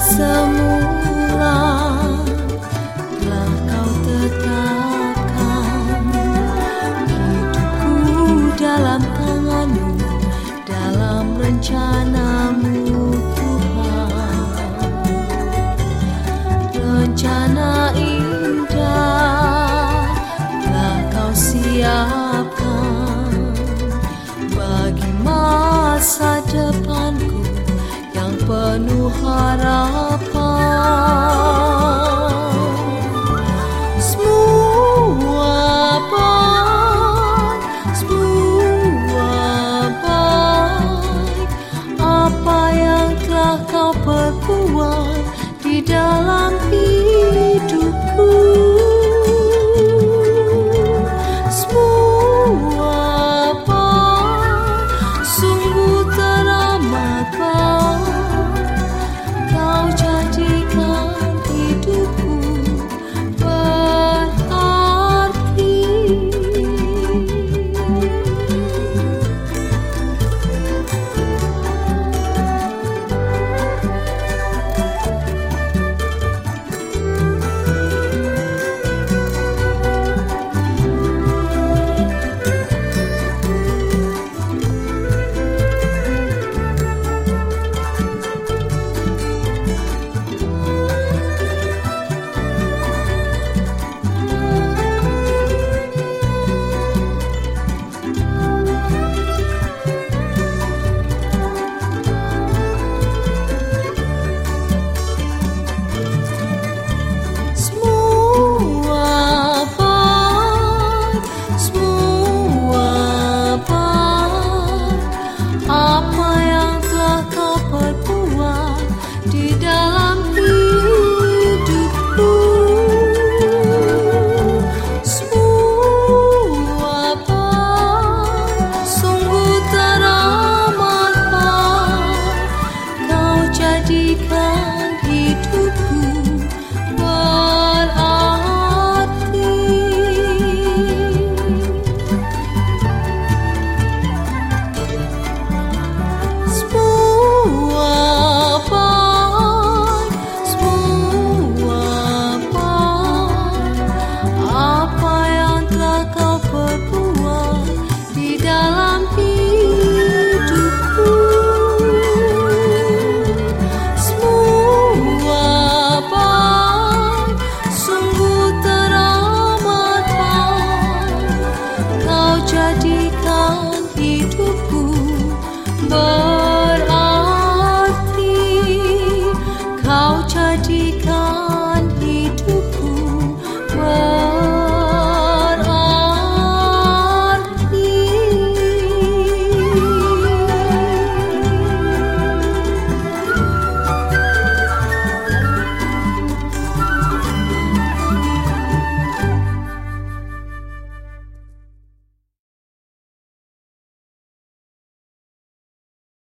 Semula telah kau tetapkan hidupku dalam tanganmu, dalam rencanamu Tuhan. Rencana indah telah kau siapkan bagi masa depanku yang penuh harapan. Semua baik, apa yang telah kau perbuat di dalam hidupku. Semua baik, sungguh teramat baik. Kau jadikan hidupku berarti. Apa yang telah kau perbuat di dalam hidupku. Semua baik, sungguh teramat baik. Kau jadikan